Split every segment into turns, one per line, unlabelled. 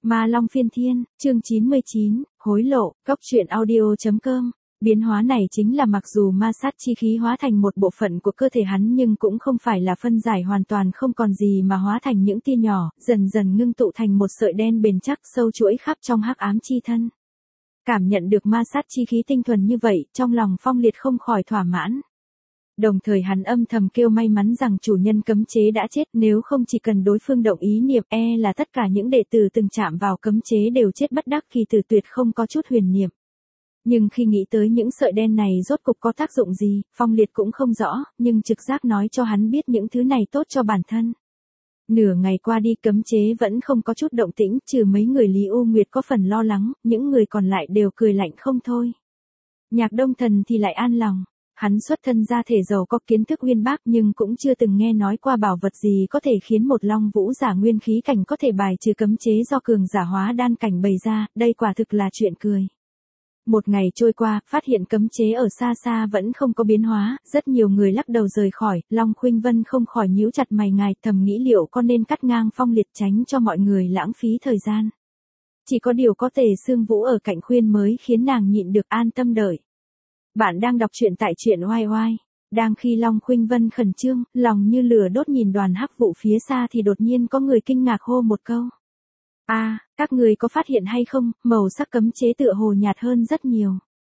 Ma Long Phiên Thiên, chương 99, hối lộ, góc truyện audio.com. Biến hóa này chính là mặc dù ma sát chi khí hóa thành một bộ phận của cơ thể hắn nhưng cũng không phải là phân giải hoàn toàn không còn gì mà hóa thành những tia nhỏ, dần dần ngưng tụ thành một sợi đen bền chắc sâu chuỗi khắp trong hắc ám chi thân. Cảm nhận được ma sát chi khí tinh thuần như vậy, trong lòng Phong Liệt không khỏi thỏa mãn. Đồng thời hắn âm thầm kêu may mắn rằng chủ nhân cấm chế đã chết, nếu không chỉ cần đối phương động ý niệm là tất cả những đệ tử từng chạm vào cấm chế đều chết bất đắc kỳ tử tuyệt không có chút huyền niệm. Nhưng khi nghĩ tới những sợi đen này rốt cục có tác dụng gì, Phong Liệt cũng không rõ, nhưng trực giác nói cho hắn biết những thứ này tốt cho bản thân. Nửa ngày qua đi cấm chế vẫn không có chút động tĩnh, trừ mấy người Lý U Nguyệt có phần lo lắng, những người còn lại đều cười lạnh không thôi. Nhạc Đông Thần thì lại an lòng. Hắn xuất thân ra thể giàu có kiến thức uyên bác nhưng cũng chưa từng nghe nói qua bảo vật gì có thể khiến một long vũ giả nguyên khí cảnh có thể bài trừ cấm chế do cường giả hóa đan cảnh bày ra, đây quả thực là chuyện cười. Một ngày trôi qua, phát hiện cấm chế ở xa xa vẫn không có biến hóa, rất nhiều người lắc đầu rời khỏi, Long Khuynh Vân không khỏi nhíu chặt mày ngài, thầm nghĩ liệu có nên cắt ngang Phong Liệt tránh cho mọi người lãng phí thời gian. Chỉ có điều có Tề Sương Vũ ở cạnh khuyên mới khiến nàng nhịn được an tâm đợi. Bạn đang đọc truyện tại truyện oai oai. Đang khi Long Khuynh Vân khẩn trương, lòng như lửa đốt nhìn đoàn hắc vụ phía xa thì đột nhiên có người kinh ngạc hô một câu. Các người có phát hiện hay không, màu sắc cấm chế tựa hồ nhạt hơn rất nhiều.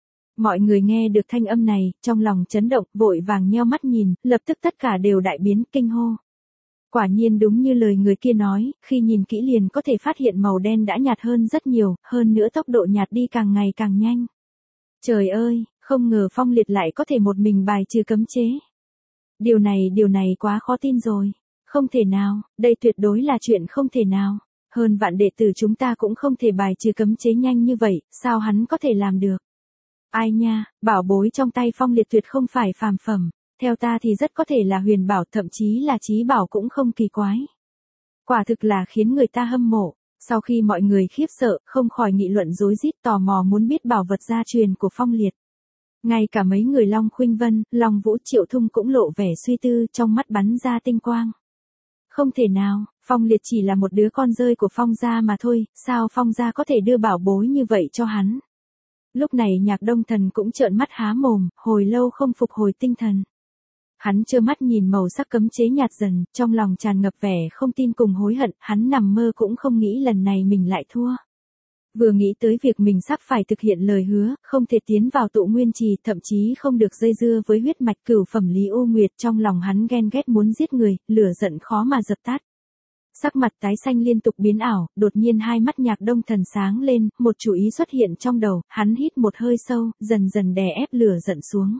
Mọi người nghe được thanh âm này, trong lòng chấn động, vội vàng nheo mắt nhìn, lập tức tất cả đều đại biến, kinh hô. Quả nhiên đúng như lời người kia nói, khi nhìn kỹ liền có thể phát hiện màu đen đã nhạt hơn rất nhiều, hơn nữa tốc độ nhạt đi càng ngày càng nhanh. Trời ơi! Không ngờ Phong Liệt lại có thể một mình bài trừ cấm chế. Điều này quá khó tin rồi. Không thể nào, đây tuyệt đối là chuyện không thể nào. Hơn vạn đệ tử chúng ta cũng không thể bài trừ cấm chế nhanh như vậy, sao hắn có thể làm được? Ai nha, bảo bối trong tay Phong Liệt tuyệt không phải phàm phẩm. Theo ta thì rất có thể là huyền bảo, thậm chí là chí bảo cũng không kỳ quái. Quả thực là khiến người ta hâm mộ. Sau khi mọi người khiếp sợ, không khỏi nghị luận rối rít tò mò muốn biết bảo vật gia truyền của Phong Liệt. Ngay cả mấy người Long Khuynh Vân, Long Vũ Triệu Thung cũng lộ vẻ suy tư, trong mắt bắn ra tinh quang. Không thể nào, Phong Liệt chỉ là một đứa con rơi của Phong gia mà thôi, sao Phong gia có thể đưa bảo bối như vậy cho hắn? Lúc này Nhạc Đông Thần cũng trợn mắt há mồm, hồi lâu không phục hồi tinh thần. Hắn trơ mắt nhìn màu sắc cấm chế nhạt dần, trong lòng tràn ngập vẻ không tin cùng hối hận, hắn nằm mơ cũng không nghĩ lần này mình lại thua. Vừa nghĩ tới việc mình sắp phải thực hiện lời hứa, không thể tiến vào tụ nguyên trì, thậm chí không được dây dưa với huyết mạch cửu phẩm Lý U Nguyệt, trong lòng hắn ghen ghét muốn giết người, lửa giận khó mà dập tắt. Sắc mặt tái xanh liên tục biến ảo, đột nhiên hai mắt Nhạc Đông Thần sáng lên, một chủ ý xuất hiện trong đầu, hắn hít một hơi sâu, dần dần đè ép lửa giận xuống.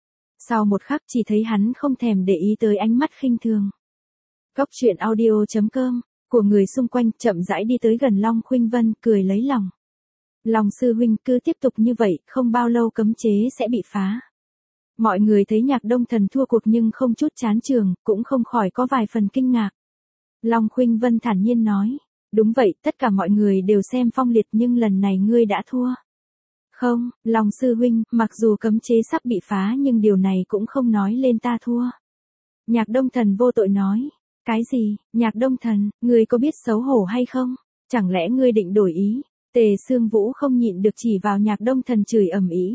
Sau một khắc chỉ thấy hắn không thèm để ý tới ánh mắt khinh thường. Góc truyện audio.com của người xung quanh chậm rãi đi tới gần Long Khuynh Vân, cười lấy lòng. Long sư huynh cứ tiếp tục như vậy, không bao lâu cấm chế sẽ bị phá. Mọi người thấy Nhạc Đông Thần thua cuộc nhưng không chút chán chường, cũng không khỏi có vài phần kinh ngạc. Long Khuynh Vân thản nhiên nói, đúng vậy, tất cả mọi người đều xem Phong Liệt nhưng lần này ngươi đã thua. Không, Long sư huynh, mặc dù cấm chế sắp bị phá nhưng điều này cũng không nói lên ta thua. Nhạc Đông Thần vô tội nói. Cái gì, Nhạc Đông Thần, ngươi có biết xấu hổ hay không? Chẳng lẽ ngươi định đổi ý? Tề Sương Vũ không nhịn được chỉ vào Nhạc Đông Thần chửi ầm ĩ.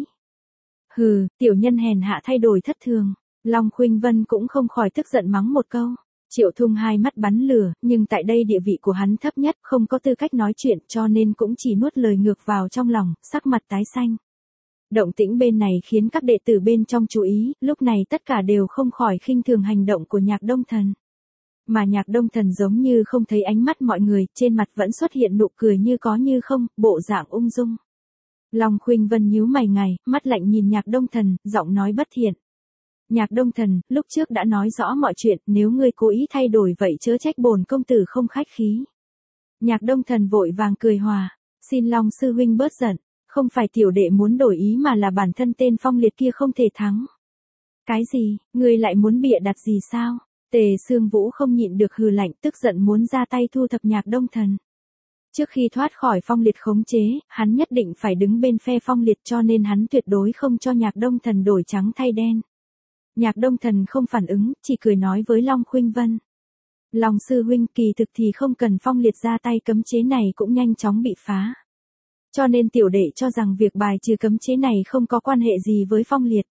Hừ, tiểu nhân hèn hạ thay đổi thất thường. Long Khuynh Vân cũng không khỏi tức giận mắng một câu. Triệu Thung hai mắt bắn lửa, nhưng tại đây địa vị của hắn thấp nhất, không có tư cách nói chuyện cho nên cũng chỉ nuốt lời ngược vào trong lòng, sắc mặt tái xanh. Động tĩnh bên này khiến các đệ tử bên trong chú ý, lúc này tất cả đều không khỏi khinh thường hành động của Nhạc Đông Thần. Mà Nhạc Đông Thần giống như không thấy ánh mắt mọi người, trên mặt vẫn xuất hiện nụ cười như có như không, bộ dạng ung dung. Long Khuynh Vân nhíu mày ngài, mắt lạnh nhìn Nhạc Đông Thần, giọng nói bất thiện. Nhạc Đông Thần, lúc trước đã nói rõ mọi chuyện, nếu ngươi cố ý thay đổi vậy chớ trách bổn công tử không khách khí. Nhạc Đông Thần vội vàng cười hòa, xin Long sư huynh bớt giận, không phải tiểu đệ muốn đổi ý mà là bản thân tên Phong Liệt kia không thể thắng. Cái gì, ngươi lại muốn bịa đặt gì sao? Tề Sương Vũ không nhịn được hừ lạnh, tức giận muốn ra tay thu thập Nhạc Đông Thần. Trước khi thoát khỏi Phong Liệt khống chế, hắn nhất định phải đứng bên phe Phong Liệt cho nên hắn tuyệt đối không cho Nhạc Đông Thần đổi trắng thay đen. Nhạc Đông Thần không phản ứng, chỉ cười nói với Long Khuynh Vân. Long sư huynh, kỳ thực thì không cần Phong Liệt ra tay, cấm chế này cũng nhanh chóng bị phá. Cho nên tiểu đệ cho rằng việc bài trừ cấm chế này không có quan hệ gì với Phong Liệt.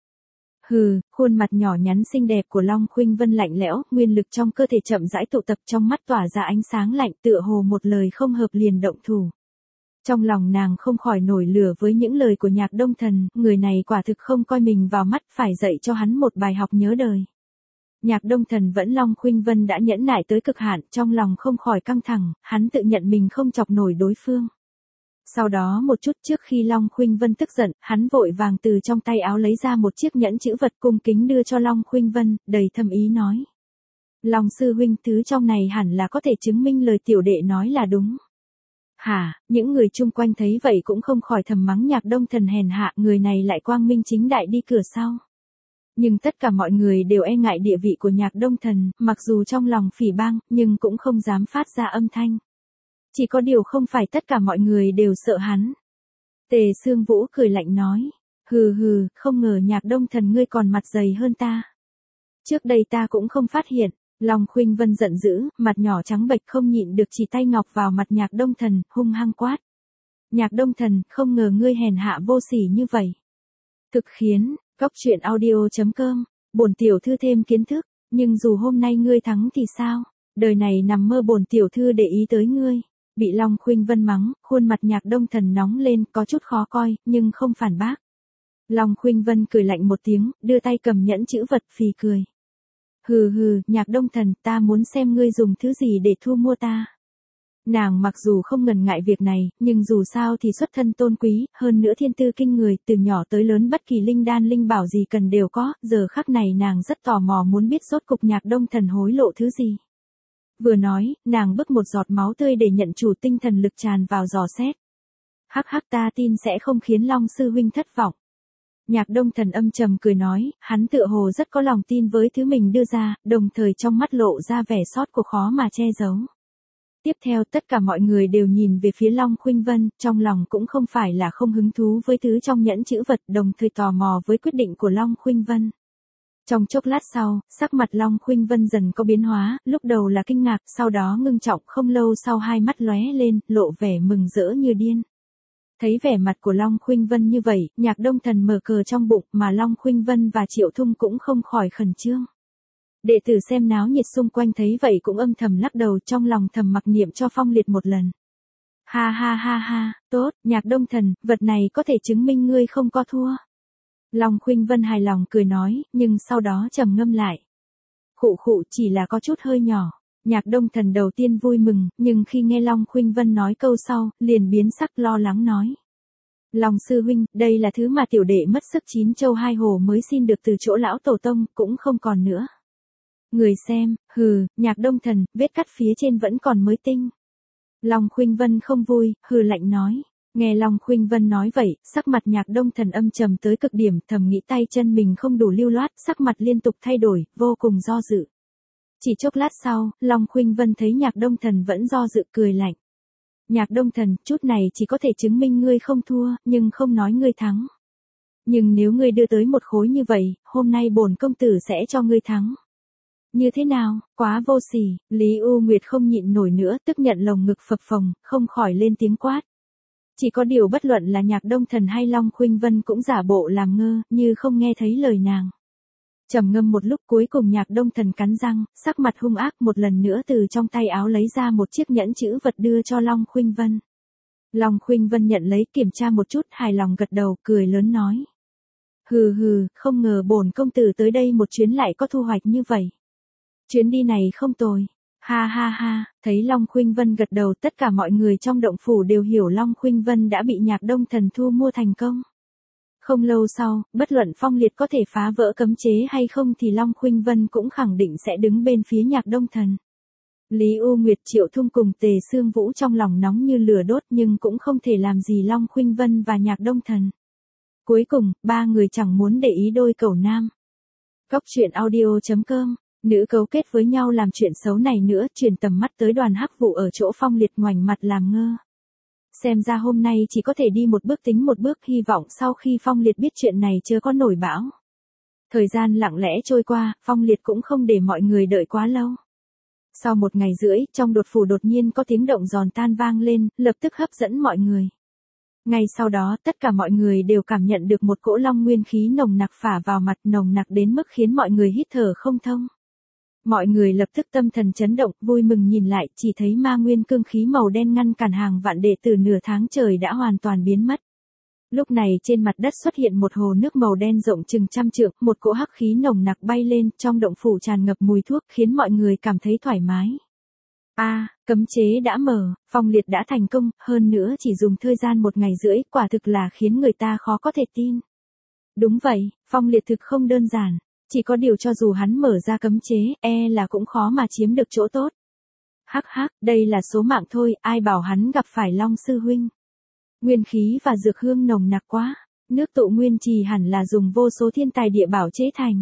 Hừ, khuôn mặt nhỏ nhắn xinh đẹp của Long Khuynh Vân lạnh lẽo, nguyên lực trong cơ thể chậm rãi tụ tập, trong mắt tỏa ra ánh sáng lạnh, tựa hồ một lời không hợp liền động thủ. Trong lòng nàng không khỏi nổi lửa với những lời của Nhạc Đông Thần, người này quả thực không coi mình vào mắt, phải dạy cho hắn một bài học nhớ đời. Nhạc Đông Thần vẫn Long Khuynh Vân đã nhẫn nại tới cực hạn, trong lòng không khỏi căng thẳng, hắn tự nhận mình không chọc nổi đối phương. Sau đó một chút trước khi Long Khuynh Vân tức giận, hắn vội vàng từ trong tay áo lấy ra một chiếc nhẫn chữ vật cung kính đưa cho Long Khuynh Vân, đầy thâm ý nói. Long sư huynh, thứ trong này hẳn là có thể chứng minh lời tiểu đệ nói là đúng. Hả, những người chung quanh thấy vậy cũng không khỏi thầm mắng Nhạc Đông Thần hèn hạ, người này lại quang minh chính đại đi cửa sau. Nhưng tất cả mọi người đều e ngại địa vị của Nhạc Đông Thần, mặc dù trong lòng phỉ bang, nhưng cũng không dám phát ra âm thanh. Chỉ có điều không phải tất cả mọi người đều sợ hắn. Tề Sương Vũ cười lạnh nói. Hừ hừ, không ngờ Nhạc Đông Thần ngươi còn mặt dày hơn ta. Trước đây ta cũng không phát hiện. Long Khuynh Vân giận dữ, mặt nhỏ trắng bệch không nhịn được chỉ tay ngọc vào mặt Nhạc Đông Thần, hung hăng quát. Nhạc Đông Thần, không ngờ ngươi hèn hạ vô sỉ như vậy. Thực khiến, Góc truyện audio.com, bổn tiểu thư thêm kiến thức, nhưng dù hôm nay ngươi thắng thì sao? Đời này nằm mơ bổn tiểu thư để ý tới ngươi. Bị Long Khuynh Vân mắng, khuôn mặt Nhạc Đông Thần nóng lên, có chút khó coi, nhưng không phản bác. Long Khuynh Vân cười lạnh một tiếng, đưa tay cầm nhẫn chữ vật phì cười. Hừ hừ, Nhạc Đông Thần, ta muốn xem ngươi dùng thứ gì để thu mua ta. Nàng mặc dù không ngần ngại việc này, nhưng dù sao thì xuất thân tôn quý, hơn nữa thiên tư kinh người, từ nhỏ tới lớn bất kỳ linh đan linh bảo gì cần đều có, giờ khắc này nàng rất tò mò muốn biết rốt cục Nhạc Đông Thần hối lộ thứ gì. Vừa nói, nàng bức một giọt máu tươi để nhận chủ, tinh thần lực tràn vào dò xét. Hắc hắc, ta tin sẽ không khiến Long sư huynh thất vọng. Nhạc Đông Thần âm trầm cười nói, hắn tựa hồ rất có lòng tin với thứ mình đưa ra, đồng thời trong mắt lộ ra vẻ sót của khó mà che giấu. Tiếp theo tất cả mọi người đều nhìn về phía Long Khuynh Vân, trong lòng cũng không phải là không hứng thú với thứ trong nhẫn chữ vật, đồng thời tò mò với quyết định của Long Khuynh Vân. Trong chốc lát sau, sắc mặt Long Khuynh Vân dần có biến hóa, lúc đầu là kinh ngạc, sau đó ngưng trọng, không lâu sau hai mắt lóe lên, lộ vẻ mừng rỡ như điên. Thấy vẻ mặt của Long Khuynh Vân như vậy, Nhạc Đông Thần mở cờ trong bụng, mà Long Khuynh Vân và Triệu Thung cũng không khỏi khẩn trương. Đệ tử xem náo nhiệt xung quanh thấy vậy cũng âm thầm lắc đầu, trong lòng thầm mặc niệm cho Phong Liệt một lần. Ha ha ha ha, tốt, Nhạc Đông Thần, vật này có thể chứng minh ngươi không có thua. Long Khuynh Vân hài lòng cười nói, nhưng sau đó trầm ngâm lại. Khụ khụ, chỉ là có chút hơi nhỏ. Nhạc Đông Thần đầu tiên vui mừng, nhưng khi nghe Long Khuynh Vân nói câu sau, liền biến sắc lo lắng nói. Long sư huynh, đây là thứ mà tiểu đệ mất sức 9 châu 2 hồ mới xin được từ chỗ lão tổ tông, cũng không còn nữa. Người xem, hừ, Nhạc Đông Thần, vết cắt phía trên vẫn còn mới tinh. Long Khuynh Vân không vui, hừ lạnh nói. Nghe Long Khuynh Vân nói vậy, sắc mặt Nhạc Đông Thần âm trầm tới cực điểm, thầm nghĩ tay chân mình không đủ lưu loát, sắc mặt liên tục thay đổi, vô cùng do dự. Chỉ chốc lát sau, Long Khuynh Vân thấy Nhạc Đông Thần vẫn do dự, cười lạnh. Nhạc Đông Thần, chút này chỉ có thể chứng minh ngươi không thua, nhưng không nói ngươi thắng. Nhưng nếu ngươi đưa tới một khối như vậy, hôm nay bổn công tử sẽ cho ngươi thắng. Như thế nào, quá vô sỉ. Lý U Nguyệt không nhịn nổi nữa, tức nhận lồng ngực phập phồng, không khỏi lên tiếng quát. Chỉ có điều bất luận là Nhạc Đông Thần hay Long Khuynh Vân cũng giả bộ làm ngơ, như không nghe thấy lời nàng. Trầm ngâm một lúc, cuối cùng Nhạc Đông Thần cắn răng, sắc mặt hung ác, một lần nữa từ trong tay áo lấy ra một chiếc nhẫn chữ vật đưa cho Long Khuynh Vân. Long Khuynh Vân nhận lấy, kiểm tra một chút, hài lòng gật đầu, cười lớn nói. Hừ hừ, không ngờ bổn công tử tới đây một chuyến lại có thu hoạch như vậy. Chuyến đi này không tồi. Ha ha ha, thấy Long Khuynh Vân gật đầu, tất cả mọi người trong động phủ đều hiểu Long Khuynh Vân đã bị Nhạc Đông Thần thu mua thành công. Không lâu sau, bất luận Phong Liệt có thể phá vỡ cấm chế hay không thì Long Khuynh Vân cũng khẳng định sẽ đứng bên phía Nhạc Đông Thần. Lý U Nguyệt, Triệu Thung cùng Tề Sương Vũ trong lòng nóng như lửa đốt nhưng cũng không thể làm gì Long Khuynh Vân và Nhạc Đông Thần. Cuối cùng, ba người chẳng muốn để ý đôi cẩu nam. Góc truyện audio.com, nữ cấu kết với nhau làm chuyện xấu này nữa, chuyển tầm mắt tới đoàn hắc vụ ở chỗ Phong Liệt, ngoảnh mặt làm ngơ. Xem ra hôm nay chỉ có thể đi một bước tính một bước, hy vọng sau khi Phong Liệt biết chuyện này chưa có nổi bão. Thời gian lặng lẽ trôi qua, Phong Liệt cũng không để mọi người đợi quá lâu. Sau 1 ngày rưỡi, trong đột phủ đột nhiên có tiếng động giòn tan vang lên, lập tức hấp dẫn mọi người. Ngay sau đó, tất cả mọi người đều cảm nhận được một cỗ long nguyên khí nồng nặc phả vào mặt, nồng nặc đến mức khiến mọi người hít thở không thông. Mọi người lập tức tâm thần chấn động, vui mừng nhìn lại, chỉ thấy ma nguyên cương khí màu đen ngăn cản hàng vạn đệ tử nửa tháng trời đã hoàn toàn biến mất. Lúc này trên mặt đất xuất hiện một hồ nước màu đen rộng chừng 100 trượng, một cỗ hắc khí nồng nặc bay lên, trong động phủ tràn ngập mùi thuốc, khiến mọi người cảm thấy thoải mái. Cấm chế đã mở, Phong Liệt đã thành công, hơn nữa chỉ dùng thời gian 1 ngày rưỡi, quả thực là khiến người ta khó có thể tin. Đúng vậy, Phong Liệt thực không đơn giản, chỉ có điều cho dù hắn mở ra cấm chế, là cũng khó mà chiếm được chỗ tốt. Hắc hắc, đây là số mạng thôi, ai bảo hắn gặp phải Long sư huynh. Nguyên khí và dược hương nồng nặc quá, nước tụ nguyên trì hẳn là dùng vô số thiên tài địa bảo chế thành.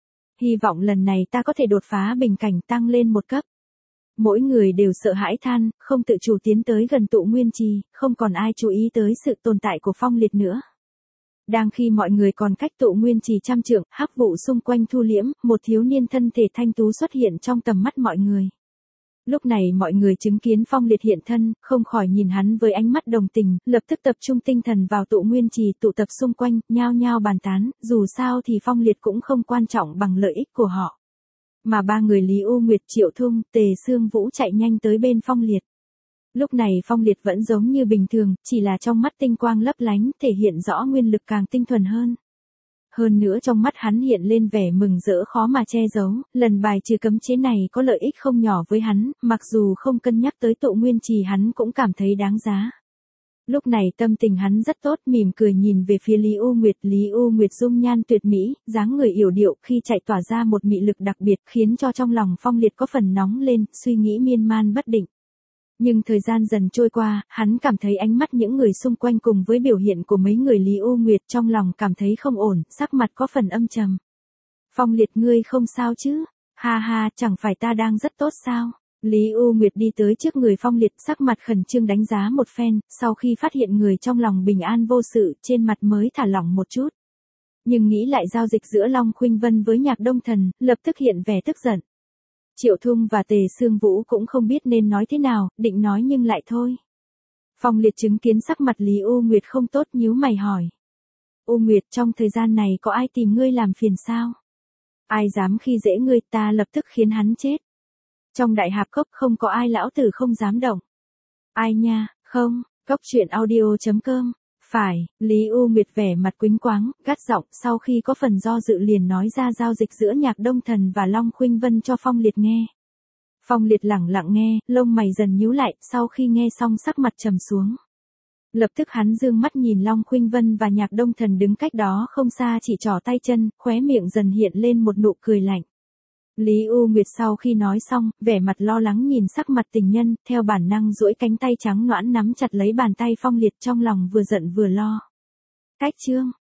Hy vọng lần này ta có thể đột phá bình cảnh, tăng lên 1 cấp. Mỗi người đều sợ hãi than, không tự chủ tiến tới gần tụ nguyên trì, không còn ai chú ý tới sự tồn tại của Phong Liệt nữa. Đang khi mọi người còn cách tụ nguyên trì 100 trượng, hắc vụ xung quanh thu liễm, một thiếu niên thân thể thanh tú xuất hiện trong tầm mắt mọi người. Lúc này mọi người chứng kiến Phong Liệt hiện thân, không khỏi nhìn hắn với ánh mắt đồng tình, lập tức tập trung tinh thần vào tụ nguyên trì, tụ tập xung quanh, nhao nhao bàn tán, dù sao thì Phong Liệt cũng không quan trọng bằng lợi ích của họ. Mà 3 người Lý U Nguyệt, Triệu Thung, Tề Sương Vũ chạy nhanh tới bên Phong Liệt. Lúc này Phong Liệt vẫn giống như bình thường, chỉ là trong mắt tinh quang lấp lánh, thể hiện rõ nguyên lực càng tinh thuần hơn. Hơn nữa trong mắt hắn hiện lên vẻ mừng rỡ khó mà che giấu, lần bài trừ cấm chế này có lợi ích không nhỏ với hắn, mặc dù không cân nhắc tới tụ nguyên trì hắn cũng cảm thấy đáng giá. Lúc này tâm tình hắn rất tốt, mỉm cười nhìn về phía Lý U Nguyệt dung nhan tuyệt mỹ, dáng người yểu điệu, khi chạy tỏa ra một mị lực đặc biệt, khiến cho trong lòng Phong Liệt có phần nóng lên, suy nghĩ miên man bất định. Nhưng thời gian dần trôi qua, hắn cảm thấy ánh mắt những người xung quanh cùng với biểu hiện của mấy người Lý U Nguyệt, trong lòng cảm thấy không ổn, sắc mặt có phần âm trầm. Phong Liệt, ngươi không sao chứ? Ha ha, chẳng phải ta đang rất tốt sao? Lý U Nguyệt đi tới trước người Phong Liệt, sắc mặt khẩn trương đánh giá một phen, sau khi phát hiện người trong lòng bình an vô sự, trên mặt mới thả lỏng một chút. Nhưng nghĩ lại giao dịch giữa Long Khuynh Vân với Nhạc Đông Thần, lập tức hiện vẻ tức giận. Triệu Thung và Tề Sương Vũ cũng không biết nên nói thế nào, định nói nhưng lại thôi. Phong Liệt chứng kiến sắc mặt Lý U Nguyệt không tốt, nhíu mày hỏi. U Nguyệt, trong thời gian này có ai tìm ngươi làm phiền sao? Ai dám khi dễ ngươi, ta lập tức khiến hắn chết. Trong Đại Hạp Cốc không có ai lão tử không dám động. Ai nha, không, coctruyện.audio.com. Phải, Lý U Nguyệt vẻ mặt quĩnh quáng, gắt giọng, sau khi có phần do dự liền nói ra giao dịch giữa Nhạc Đông Thần và Long Khuynh Vân cho Phong Liệt nghe. Phong Liệt lẳng lặng nghe, lông mày dần nhíu lại, sau khi nghe xong sắc mặt trầm xuống. Lập tức hắn dương mắt nhìn Long Khuynh Vân và Nhạc Đông Thần đứng cách đó không xa, chỉ trỏ tay chân, khóe miệng dần hiện lên một nụ cười lạnh. Lý U Nguyệt sau khi nói xong, vẻ mặt lo lắng nhìn sắc mặt tình nhân, theo bản năng duỗi cánh tay trắng nõn nắm chặt lấy bàn tay Phong Liệt, trong lòng vừa giận vừa lo. Cách chương